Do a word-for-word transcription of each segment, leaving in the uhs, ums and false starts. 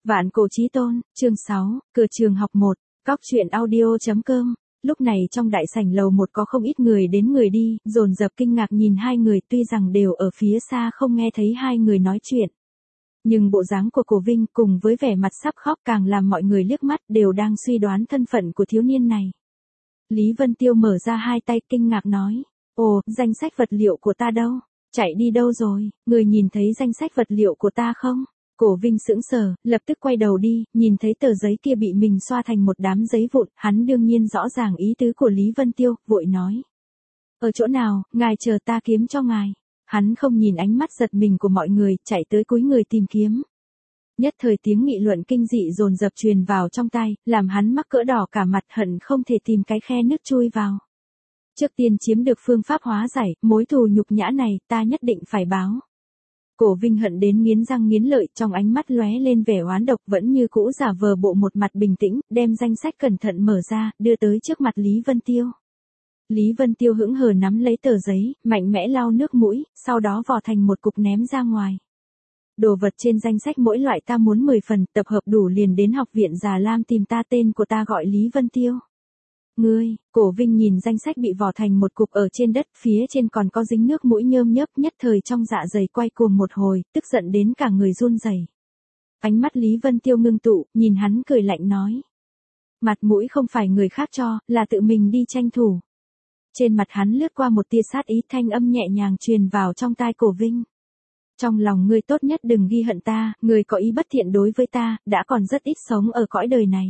Vạn cổ chí tôn, chương sáu, cửa trường học một, cóc truyện audio.com. Lúc này trong đại sảnh lầu một có không ít người đến người đi, dồn dập kinh ngạc nhìn hai người, tuy rằng đều ở phía xa không nghe thấy hai người nói chuyện. Nhưng bộ dáng của Cổ Vinh cùng với vẻ mặt sắp khóc càng làm mọi người liếc mắt đều đang suy đoán thân phận của thiếu niên này. Lý Vân Tiêu mở ra hai tay kinh ngạc nói, ồ, danh sách vật liệu của ta đâu? Chạy đi đâu rồi? Người nhìn thấy danh sách vật liệu của ta không? Cổ Vinh sững sờ, lập tức quay đầu đi, nhìn thấy tờ giấy kia bị mình xoa thành một đám giấy vụn, hắn đương nhiên rõ ràng ý tứ của Lý Vân Tiêu, vội nói. Ở chỗ nào, ngài chờ ta kiếm cho ngài. Hắn không nhìn ánh mắt giật mình của mọi người, chạy tới cúi người tìm kiếm. Nhất thời tiếng nghị luận kinh dị dồn dập truyền vào trong tai, làm hắn mắc cỡ đỏ cả mặt, hận không thể tìm cái khe nước chui vào. Trước tiên chiếm được phương pháp hóa giải, mối thù nhục nhã này, ta nhất định phải báo. Cổ Vinh hận đến nghiến răng nghiến lợi, trong ánh mắt lóe lên vẻ oán độc, vẫn như cũ giả vờ bộ một mặt bình tĩnh, đem danh sách cẩn thận mở ra, đưa tới trước mặt Lý Vân Tiêu. Lý Vân Tiêu hững hờ nắm lấy tờ giấy, mạnh mẽ lau nước mũi, sau đó vò thành một cục ném ra ngoài. Đồ vật trên danh sách mỗi loại ta muốn mười phần, tập hợp đủ liền đến học viện Già Lam tìm ta, tên của ta gọi Lý Vân Tiêu. Ngươi, Cổ Vinh nhìn danh sách bị vò thành một cục ở trên đất, phía trên còn có dính nước mũi nhơm nhớp, nhất thời trong dạ dày quay cuồng một hồi, tức giận đến cả người run rẩy. Ánh mắt Lý Vân Tiêu ngưng tụ, nhìn hắn cười lạnh nói. Mặt mũi không phải người khác cho, là tự mình đi tranh thủ. Trên mặt hắn lướt qua một tia sát ý, thanh âm nhẹ nhàng truyền vào trong tai Cổ Vinh. Trong lòng ngươi tốt nhất đừng ghi hận ta, người có ý bất thiện đối với ta, đã còn rất ít sống ở cõi đời này.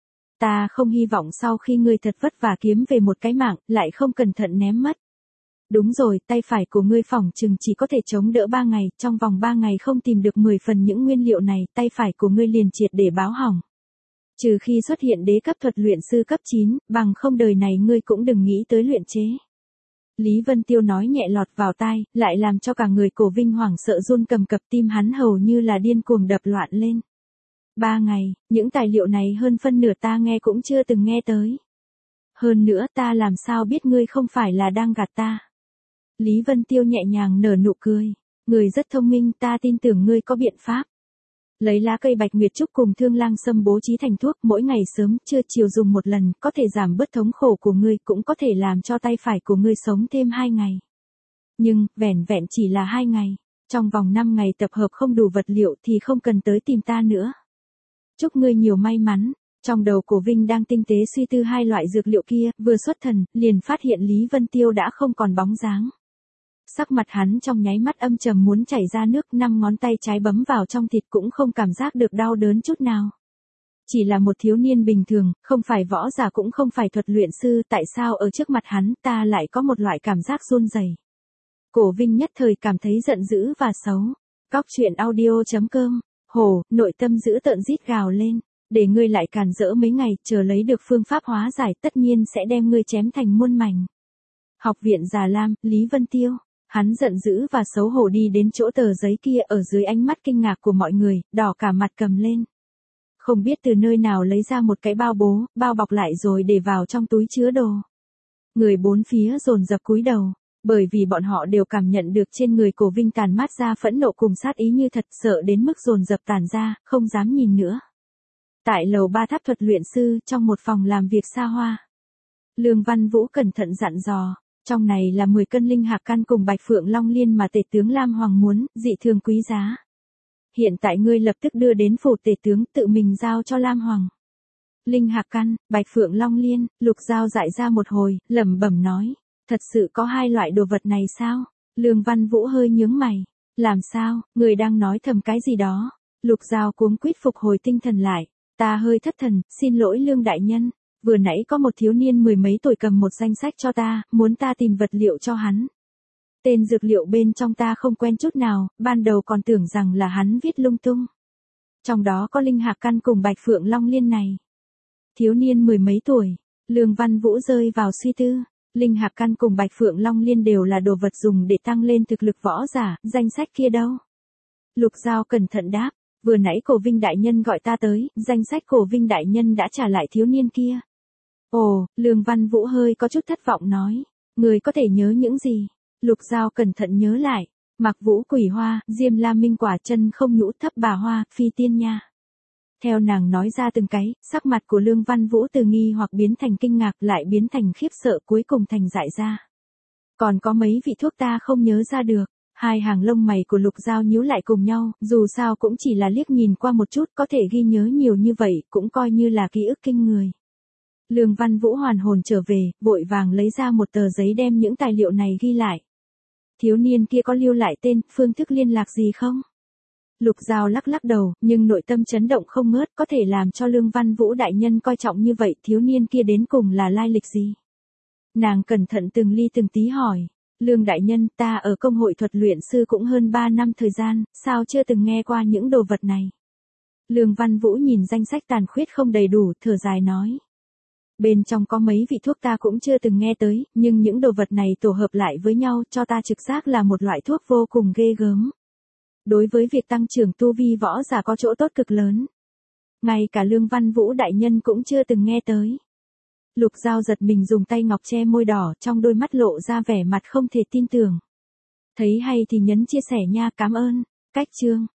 Ta không hy vọng sau khi ngươi thật vất vả kiếm về một cái mạng, lại không cẩn thận ném mất. Đúng rồi, tay phải của ngươi phỏng chừng chỉ có thể chống đỡ ba ngày, trong vòng ba ngày không tìm được mười phần những nguyên liệu này, tay phải của ngươi liền triệt để báo hỏng. Trừ khi xuất hiện đế cấp thuật luyện sư cấp chín, bằng không đời này ngươi cũng đừng nghĩ tới luyện chế. Lý Vân Tiêu nói nhẹ lọt vào tai, lại làm cho cả người Cổ Vinh hoảng sợ run cầm cập, tim hắn hầu như là điên cuồng đập loạn lên. Ba ngày, những tài liệu này hơn phân nửa ta nghe cũng chưa từng nghe tới. Hơn nữa ta làm sao biết ngươi không phải là đang gạt ta. Lý Vân Tiêu nhẹ nhàng nở nụ cười. Ngươi rất thông minh, ta tin tưởng ngươi có biện pháp. Lấy lá cây bạch nguyệt trúc cùng thương lang sâm bố trí thành thuốc, mỗi ngày sớm, trưa, chiều dùng một lần, có thể giảm bớt thống khổ của ngươi, cũng có thể làm cho tay phải của ngươi sống thêm hai ngày. Nhưng, vẻn vẹn chỉ là hai ngày. Trong vòng năm ngày tập hợp không đủ vật liệu thì không cần tới tìm ta nữa. Chúc ngươi nhiều may mắn. Trong đầu Cổ Vinh đang tinh tế suy tư hai loại dược liệu kia, vừa xuất thần, liền phát hiện Lý Vân Tiêu đã không còn bóng dáng. Sắc mặt hắn trong nháy mắt âm trầm muốn chảy ra nước, năm ngón tay trái bấm vào trong thịt cũng không cảm giác được đau đớn chút nào. Chỉ là một thiếu niên bình thường, không phải võ giả cũng không phải thuật luyện sư, tại sao ở trước mặt hắn ta lại có một loại cảm giác run rẩy. Cổ Vinh nhất thời cảm thấy giận dữ và xấu. Cóc truyện audio.com. Hồ, nội tâm dữ tợn rít gào lên, để ngươi lại càn rỡ mấy ngày, chờ lấy được phương pháp hóa giải, tất nhiên sẽ đem ngươi chém thành muôn mảnh. Học viện Già Lam, Lý Vân Tiêu, hắn giận dữ và xấu hổ đi đến chỗ tờ giấy kia, ở dưới ánh mắt kinh ngạc của mọi người, đỏ cả mặt cầm lên. Không biết từ nơi nào lấy ra một cái bao bố, bao bọc lại rồi để vào trong túi chứa đồ. Người bốn phía dồn dập cúi đầu. Bởi vì bọn họ đều cảm nhận được trên người Cổ Vinh tàn mát ra phẫn nộ cùng sát ý như thật, sợ đến mức dồn dập tản ra, không dám nhìn nữa. Tại lầu ba tháp thuật luyện sư, trong một phòng làm việc xa hoa. Lương Văn Vũ cẩn thận dặn dò, trong này là mười cân linh hạc căn cùng bạch phượng long liên mà tể tướng Lam Hoàng muốn, dị thường quý giá. Hiện tại ngươi lập tức đưa đến phủ tể tướng, tự mình giao cho Lam Hoàng. Linh hạc căn, bạch phượng long liên, Lục Giao dại ra một hồi, lẩm bẩm nói. Thật sự có hai loại đồ vật này sao? Lương Văn Vũ hơi nhướng mày. Làm sao, người đang nói thầm cái gì đó? Lục Giao cuống quýt phục hồi tinh thần lại. Ta hơi thất thần, xin lỗi Lương đại nhân. Vừa nãy có một thiếu niên mười mấy tuổi cầm một danh sách cho ta, muốn ta tìm vật liệu cho hắn. Tên dược liệu bên trong ta không quen chút nào, ban đầu còn tưởng rằng là hắn viết lung tung. Trong đó có linh hạc căn cùng bạch phượng long liên này. Thiếu niên mười mấy tuổi, Lương Văn Vũ rơi vào suy tư. Linh hạc căn cùng bạch phượng long liên đều là đồ vật dùng để tăng lên thực lực võ giả, danh sách kia đâu? Lục Giao cẩn thận đáp, vừa nãy Cổ Vinh đại nhân gọi ta tới, danh sách Cổ Vinh đại nhân đã trả lại thiếu niên kia. Ồ, Lương Văn Vũ hơi có chút thất vọng nói, người có thể nhớ những gì? Lục Giao cẩn thận nhớ lại, Mặc Vũ Quỷ Hoa, Diêm La Minh Quả, Chân Không Nhũ, Thấp Bà Hoa, Phi Tiên Nha. Theo nàng nói ra từng cái, sắc mặt của Lương Văn Vũ từ nghi hoặc biến thành kinh ngạc lại biến thành khiếp sợ cuối cùng thành dại ra. Còn có mấy vị thuốc ta không nhớ ra được. Hai hàng lông mày của Lục Giao nhíu lại cùng nhau, dù sao cũng chỉ là liếc nhìn qua một chút có thể ghi nhớ nhiều như vậy cũng coi như là ký ức kinh người. Lương Văn Vũ hoàn hồn trở về, vội vàng lấy ra một tờ giấy đem những tài liệu này ghi lại. Thiếu niên kia có lưu lại tên, phương thức liên lạc gì không? Lục Giao lắc lắc đầu, nhưng nội tâm chấn động không ngớt, có thể làm cho Lương Văn Vũ đại nhân coi trọng như vậy, thiếu niên kia đến cùng là lai lịch gì? Nàng cẩn thận từng ly từng tí hỏi, Lương đại nhân, ta ở công hội thuật luyện sư cũng hơn ba năm thời gian, sao chưa từng nghe qua những đồ vật này? Lương Văn Vũ nhìn danh sách tàn khuyết không đầy đủ, thở dài nói. Bên trong có mấy vị thuốc ta cũng chưa từng nghe tới, nhưng những đồ vật này tổ hợp lại với nhau cho ta trực giác là một loại thuốc vô cùng ghê gớm. Đối với việc tăng trưởng tu vi võ giả có chỗ tốt cực lớn. Ngay cả Lương Văn Vũ đại nhân cũng chưa từng nghe tới. Lục Giao giật mình dùng tay ngọc che môi đỏ, trong đôi mắt lộ ra vẻ mặt không thể tin tưởng. Thấy hay thì nhấn chia sẻ nha, cảm ơn. Cách chương.